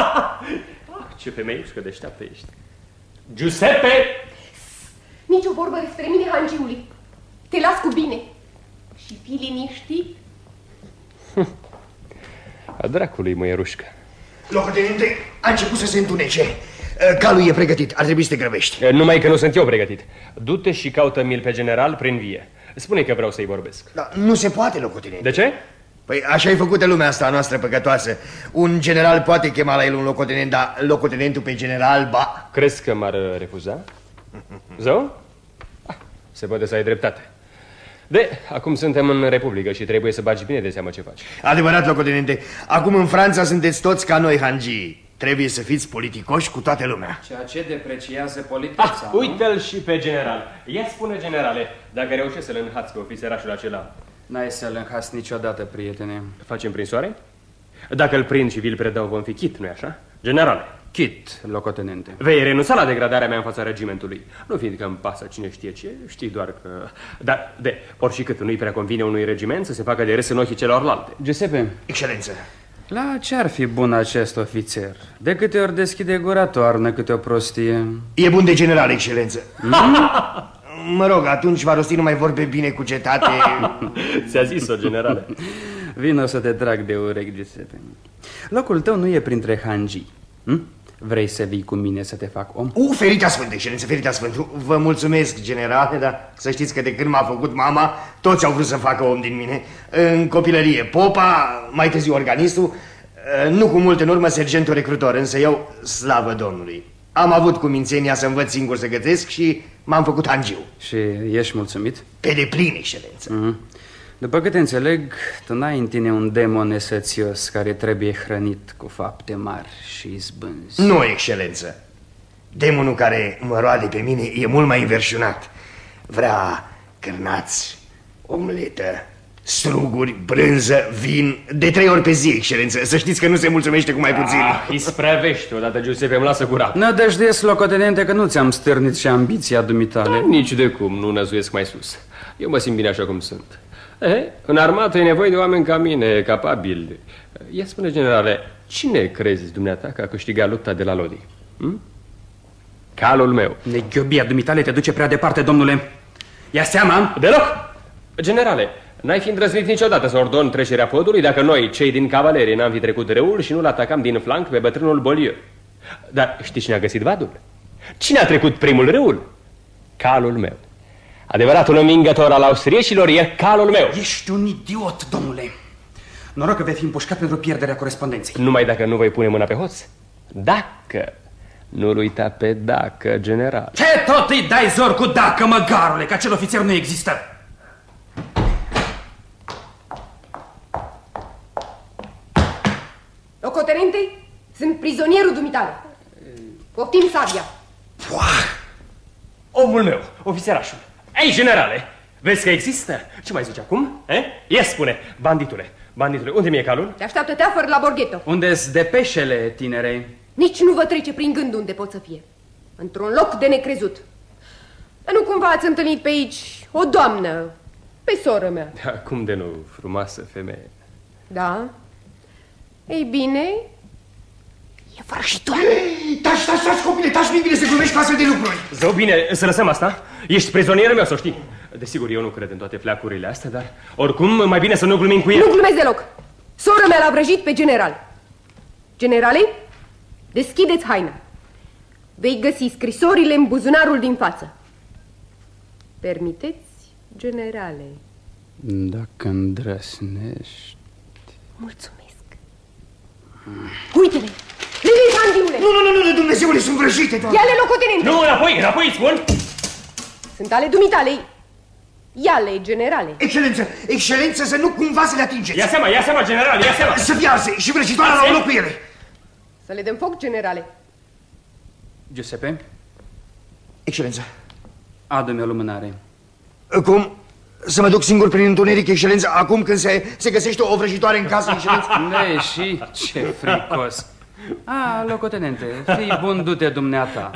Speaker 5: Ce femeiușcă deșteaptă ești. Giuseppe!
Speaker 4: Nici o vorbă despre mine, hangiului. Te las cu bine. Și fii liniștit.
Speaker 5: A dracului, măierușcă.
Speaker 2: Locotenente, a început să se întunece. Calul e pregătit, ar trebui să te grăbești.
Speaker 5: Numai că nu sunt eu pregătit. Du-te și caută-mi-l pe general prin vie. Spune că vreau să-i vorbesc.
Speaker 2: Da, nu se poate, locotenente.
Speaker 5: De ce?
Speaker 2: Păi așa e făcută lumea asta noastră păcătoasă. Un general poate chema la el un locotenent, dar locotenentul pe general, ba.
Speaker 5: Crezi că m-ar refuza? Zău? Se poate să ai dreptate. Acum suntem în Republică și trebuie să bagi bine de seamă ce faci.
Speaker 2: Adevărat, locotenente. Acum în Franța sunteți toți ca noi, hangii. Trebuie să fiți politicoși cu toată lumea.
Speaker 3: Ceea ce depreciază politica.
Speaker 5: Uite-l și pe general. Ia spune, generale, dacă reușești să-l înhați pe ofițerașul acela.
Speaker 3: N-ai să-l înhați niciodată, prietene.
Speaker 5: Facem prinsoare? Dacă îl prind și vi-l predau, vom fi chit, nu-i așa? Generale.
Speaker 3: Chit, locotenente.
Speaker 5: Vei renunța la degradarea mea în fața regimentului. Nu fiindcă îmi pasă cine știe ce, știi doar că... Dar, oricât nu-i prea convine unui regiment să se facă de râs în ochii celorlalte.
Speaker 3: Giuseppe.
Speaker 2: Excelență.
Speaker 3: La ce ar fi bun acest ofițer? De câte ori deschide gura, toarnă câte o prostie.
Speaker 2: E bun de general, excelență. Mă rog, atunci va rosti numai vorbe bine cugetate.
Speaker 5: Ți-a zis-o, generale.
Speaker 3: Vino să te trag de urechi, Giuseppe. Locul tău nu e printre hangii. Vrei să vii cu mine să te fac om?
Speaker 2: Feritea Sfântă, excelență, feritea Sfântă. Vă mulțumesc, generale, dar să știți că de când m-a făcut mama, toți au vrut să facă om din mine. În copilărie popa, mai târziu organistul, nu cu mult în urmă sergentul recrutor, însă eu, slavă Domnului, am avut cumințenia să învăț singur să gătesc și m-am făcut hangiu.
Speaker 3: Și ești mulțumit?
Speaker 2: Pe deplin, excelență.
Speaker 3: După câte înțeleg, tu n-ai în tine un demon nesățios care trebuie hrănit cu fapte mari și izbânzi.
Speaker 2: Nu, excelență. Demonul care mă roade pe mine e mult mai înverșunat. Vrea cârnați, omletă, struguri, brânză, vin, de 3 ori pe zi, excelență. Să știți că nu se mulțumește cu mai puțin.
Speaker 5: Isprevește odată, Giuseppe, îmi lasă gura.
Speaker 3: Nădăjduiesc, locotenente, că nu ți-am stârnit și ambiția dumitale.
Speaker 5: Nici de cum, nu năzuiesc mai sus. Eu mă simt bine așa cum sunt. În armată e nevoie de oameni ca mine, capabili. Ia spune, generale, cine crezi dumneata că a câștigat lupta de la Lodi? Calul meu.
Speaker 3: Neghiobia dumitale te duce prea departe, domnule. Ia seama?
Speaker 5: Deloc! Generale, n-ai fi îndrăznit niciodată să ordoni trecerea podului dacă noi, cei din cavalerie, n-am fi trecut râul și nu-l atacam din flanc pe bătrânul Bolieu. Dar știi cine a găsit vadul? Cine a trecut primul râul? Calul meu. Adevăratul învingător al austriecilor e calul meu.
Speaker 3: Ești un idiot, domnule. Noroc că vei fi împușcat pentru pierderea corespondenței.
Speaker 5: Numai dacă nu voi pune mâna pe hoț. Nu-l uita pe dacă, general.
Speaker 3: Ce tot îi dai zor cu dacă, măgarule, că acel ofițer nu există?
Speaker 4: Locotenente, sunt prizonierul dumitale. Poftim sabia.
Speaker 5: Omul meu, ofițerașul. Ei, generale, vezi că există? Ce mai zici acum? Ia spune, banditule, unde mi-e calul?
Speaker 4: Te așteaptă teafăr la Borghetto.
Speaker 3: Unde-s depeșele, tinere?
Speaker 4: Nici nu vă trece prin gând unde pot să fie. Într-un loc de necrezut. Dar nu cumva ați întâlnit pe aici o doamnă, pe soră mea.
Speaker 5: Da, cum de nu, frumoasă femeie.
Speaker 4: Da? Ei bine, e vrăjitoare.
Speaker 2: Taci, copile, taci, nu-i bine să glumești cu astfel de lucruri.
Speaker 5: Zău, bine, să lăsăm asta. Ești prizonierul meu, să știi. Desigur, eu nu cred în toate fleacurile astea, dar oricum, mai bine să nu glumim cu el.
Speaker 4: Nu glumesc deloc. Sora mea l-a vrăjit pe general. Generale, deschideți haina. Vei găsi scrisorile în buzunarul din față. Permiteți, generale?
Speaker 3: Dacă îndrăsnești...
Speaker 4: Mulțumesc. Uite-le! Le vezi, handiule!
Speaker 2: Nu, Dumnezeule, sunt vrăjite, doamne!
Speaker 4: Ia-le, locotenente!
Speaker 5: Nu, înapoi, îți spun!
Speaker 4: Sunt ale dumitale. Ia-le, generale!
Speaker 2: Excelență, să nu cumva să le atingeți!
Speaker 5: Ia seama, general, ia seama!
Speaker 2: Să fie arse și vrăjitoarea la un loc cu ele!
Speaker 4: Să le dăm foc, generale!
Speaker 3: Giuseppe,
Speaker 2: Excelență.
Speaker 3: adu-mi o lumânare.
Speaker 2: Cum? Să mă duc singur prin întuneric, Excelență, acum când se găsește o vrăjitoare în casă, Excelență?
Speaker 3: Ne, și ce fricos! Locotenente, fii bun, du-te dumneata.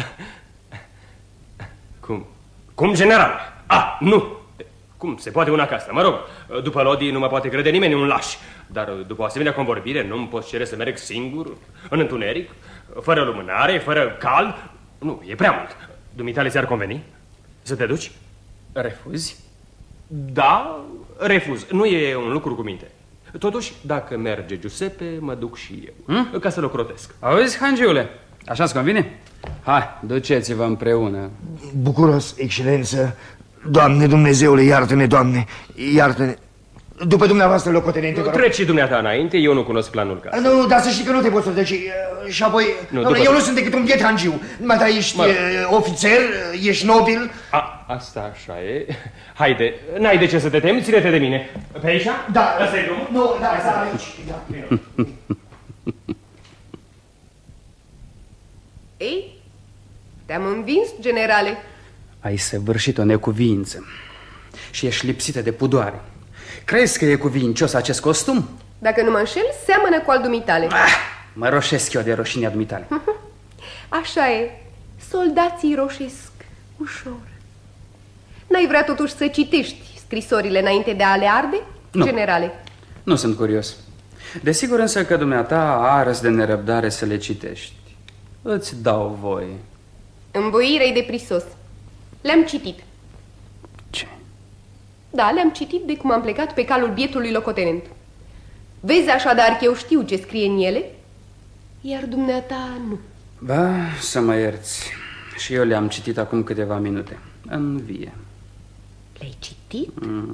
Speaker 5: Cum, general? Nu! Cum se poate una ca asta? Mă rog, după Lodi nu mă poate crede nimeni un laș. Dar după o asemenea convorbire nu-mi poți cere să merg singur, în întuneric, fără lumânare, fără cal. Nu, e prea mult. Dumitale ți-ar conveni să te duci?
Speaker 3: Refuzi?
Speaker 5: Da, refuz. Nu e un lucru cu minte. Totuși, dacă merge Giuseppe, mă duc și eu, ca să-l ocrotesc.
Speaker 3: Auzi, hangiule, așa-ți convine? Hai, duceți-vă împreună.
Speaker 2: Bucuros, Excelență. Doamne, Dumnezeule, iartă-ne, Doamne, iartă-ne. După dumneavoastră, locotenente.
Speaker 5: Treci și dumneata înainte, eu nu cunosc planul casei.
Speaker 2: Nu, dar să știi că nu te poți să treci. Și apoi, eu nu sunt decât un biet hangiu. Numai ești ofițer, ești nobil.
Speaker 5: Asta așa e. Haide, n-ai de ce să te temi, ține-te de mine. Pe aici?
Speaker 2: Da.
Speaker 5: Ăsta-i drumul?
Speaker 2: Nu, da, aici. Da.
Speaker 4: Ei, te-am învins, generale.
Speaker 3: Ai săvârșit o necuvință și ești lipsită de pudoare. Crezi că e cuvincios acest costum?
Speaker 4: Dacă nu mă înșel, seamănă cu al dumitale.
Speaker 3: Mă roșesc eu de roșinia dumitale.
Speaker 4: Așa e. Soldații roșesc ușor. N-ai vrea totuși să citești scrisorile înainte de a le arde,
Speaker 3: Nu.
Speaker 4: generale?
Speaker 3: Nu sunt curios. Desigur însă că dumneata arăți de nerăbdare să le citești. Îți dau voie.
Speaker 4: Învoirei de prisos. Le-am citit.
Speaker 3: Ce?
Speaker 4: Da, le-am citit de cum am plecat pe calul bietului locotenent. Vezi așadar că eu știu ce scrie în ele, iar dumneata nu.
Speaker 3: Ba, să mă ierți. Și eu le-am citit acum câteva minute. În vie.
Speaker 4: Le-ai citit?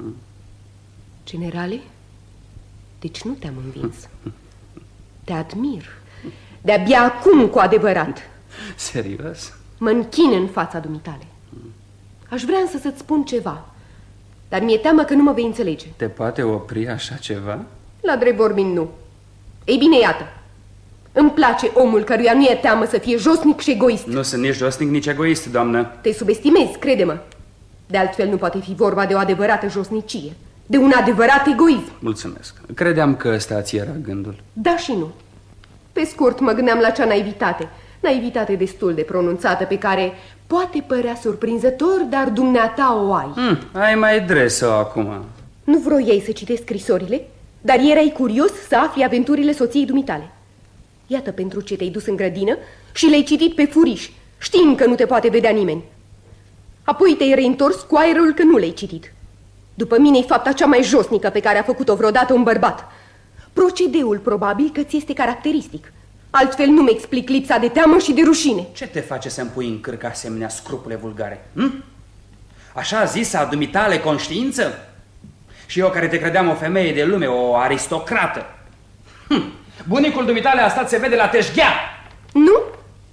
Speaker 4: Generale, deci nu te-am învins. Te admir. De-abia acum, cu adevărat.
Speaker 3: Serios?
Speaker 4: Mă închin în fața dumitale. Aș vrea însă să-ți spun ceva, dar mi-e teamă că nu mă vei înțelege.
Speaker 3: Te poate opri așa ceva?
Speaker 4: La drept vorbind, nu. Ei bine, iată. Îmi place omul căruia nu e teamă să fie josnic și egoist.
Speaker 3: Nu sunt nici josnic, nici egoist, doamnă.
Speaker 4: Te subestimezi, crede-mă. De altfel nu poate fi vorba de o adevărată josnicie, de un adevărat egoism.
Speaker 3: Mulțumesc. Credeam că ăsta ți era gândul.
Speaker 4: Da și nu. Pe scurt, mă gândeam la cea naivitate. Naivitate destul de pronunțată, pe care poate părea surprinzător, dar dumneata o ai.
Speaker 3: Ai mai dres-o acum.
Speaker 4: Nu vroiai să citești scrisorile, dar erai curios să afli aventurile soției dumitale. Iată pentru ce te-ai dus în grădină și le-ai citit pe furiș, știind că nu te poate vedea nimeni. Apoi te-ai reîntors cu aerul că nu le-ai citit. După mine e fapta cea mai josnică pe care a făcut-o vreodată un bărbat. Procedeul probabil că ți este caracteristic. Altfel nu-mi explic lipsa de teamă și de rușine.
Speaker 3: Ce te face să-mi pui în cârcă asemenea scrupule vulgare? Așa zisa dumitale conștiință? Și eu care te credeam o femeie de lume, o aristocrată. Bunicul dumitale a stat se vede la teșghea.
Speaker 4: Nu?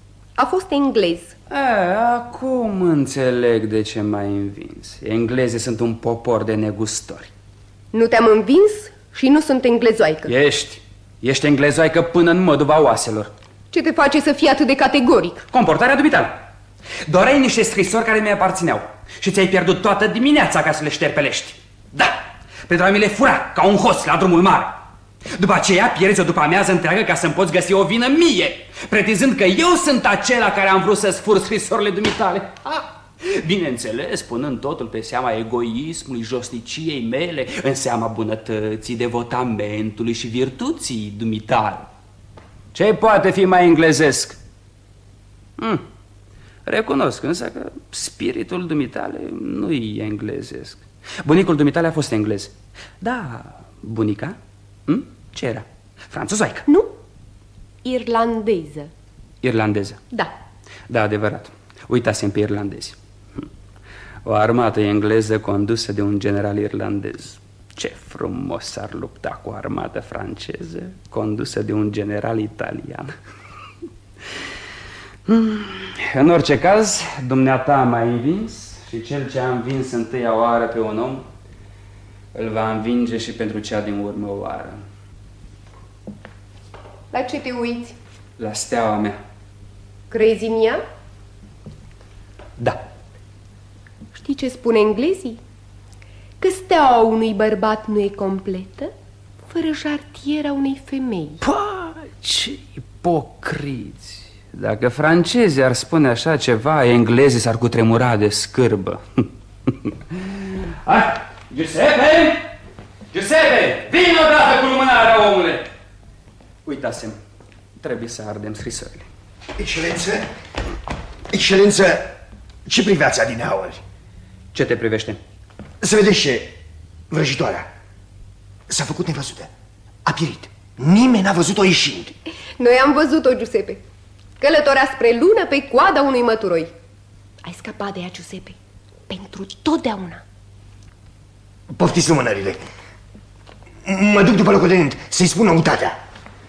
Speaker 4: A fost englez.
Speaker 3: Acum înțeleg de ce m-ai învins. Englezii sunt un popor de negustori.
Speaker 4: Nu te-am învins și nu sunt englezoaică.
Speaker 3: Ești englezoaică până în măduva oaselor.
Speaker 4: Ce te face să fii atât de categoric?
Speaker 3: Comportarea dubitală. Doreai niște scrisori care mi aparțineau și ți-ai pierdut toată dimineața ca să le șterpelești. Da, pentru a mi le fura ca un hoț la drumul mare. După aceea pierzi o după-amiază întreagă ca să-mi poți găsi o vină mie, pretinzând că eu sunt acela care am vrut să-ți fur scrisorile dumitale. Bineînțeles, punând totul pe seama egoismului, josniciei mele, în seama bunătății, devotamentului și virtuții dumitale. Ce poate fi mai englezesc? Recunosc însă că spiritul dumitale nu-i englezesc. Bunicul dumitale a fost englez. Da, bunica? Ce era? Franțuzoică?
Speaker 4: Nu, irlandeză.
Speaker 3: Irlandeză?
Speaker 4: Da.
Speaker 3: Da, adevărat. Uitasem pe irlandezi. O armată engleză condusă de un general irlandez. Ce frumos s-ar lupta cu o armată franceză condusă de un general italian. În orice caz, dumneata m-a învins și cel ce a învins întâia oară pe un om îl va învinge și pentru cea din urmă oară.
Speaker 4: La ce te uiți?
Speaker 3: La steaua mea.
Speaker 4: Crezi în ea?
Speaker 3: Da.
Speaker 4: Știi ce spun englezii? Că steaua unui bărbat nu e completă fără jartiera unei femei.
Speaker 3: Ce ipocriți! Dacă francezii ar spune așa ceva, englezii s-ar cutremura de scârbă. Hai, Giuseppe! Giuseppe, vino odată cu lumânarea, omule! Uitasem, trebuie să ardem scrisorile.
Speaker 2: Excelență, excelență, ce priveați adineauri?
Speaker 3: Ce te privește?
Speaker 2: Să vedeți ce, vrăjitoarea s-a făcut nevăzută, a pierit. Nimeni n-a văzut-o ieșind.
Speaker 4: Noi am văzut-o, Giuseppe. Călătorea spre lună pe coada unui măturoi. Ai scăpat de ea, Giuseppe, pentru totdeauna.
Speaker 2: Poftiți lumânările. Mă duc după locotenent să-i spun noutatea.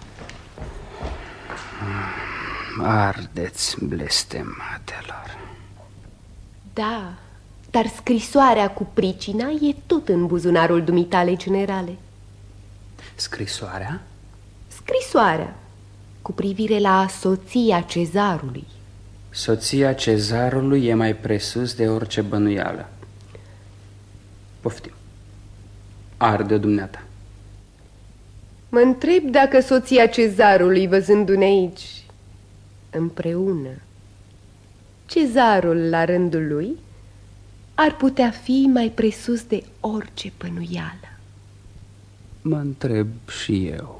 Speaker 3: Ardeți, blestematelor.
Speaker 4: Da, dar scrisoarea cu pricina e tot în buzunarul dumitale, generale.
Speaker 3: Scrisoarea?
Speaker 4: Scrisoarea cu privire la soția cezarului.
Speaker 3: Soția cezarului e mai presus de orice bănuială. Poftim. Arde dumneata.
Speaker 4: Mă întreb dacă soția cezarului, văzându-ne aici împreună, cezarul la rândul lui ar putea fi mai presus de orice bănuială.
Speaker 3: Mă întreb și eu.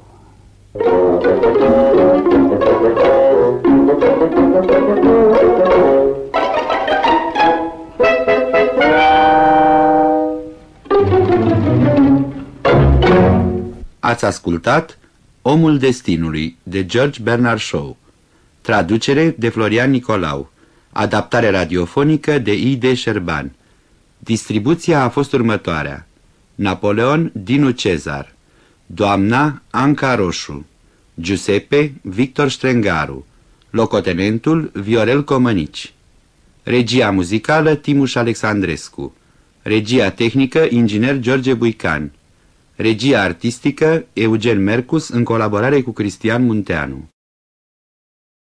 Speaker 6: Ați ascultat Omul Destinului de George Bernard Shaw. Traducere de Florian Nicolau. Adaptare radiofonică de I.D. Șerban. Distribuția a fost următoarea: Napoleon Dinu Cezar, doamna Anca Roșu, Giuseppe Victor Strengaru, locotenentul Viorel Comănici. Regia muzicală Timuș Alexandrescu. Regia tehnică inginer George Buican. Regia artistică Eugen Mercus în colaborare cu Cristian Munteanu.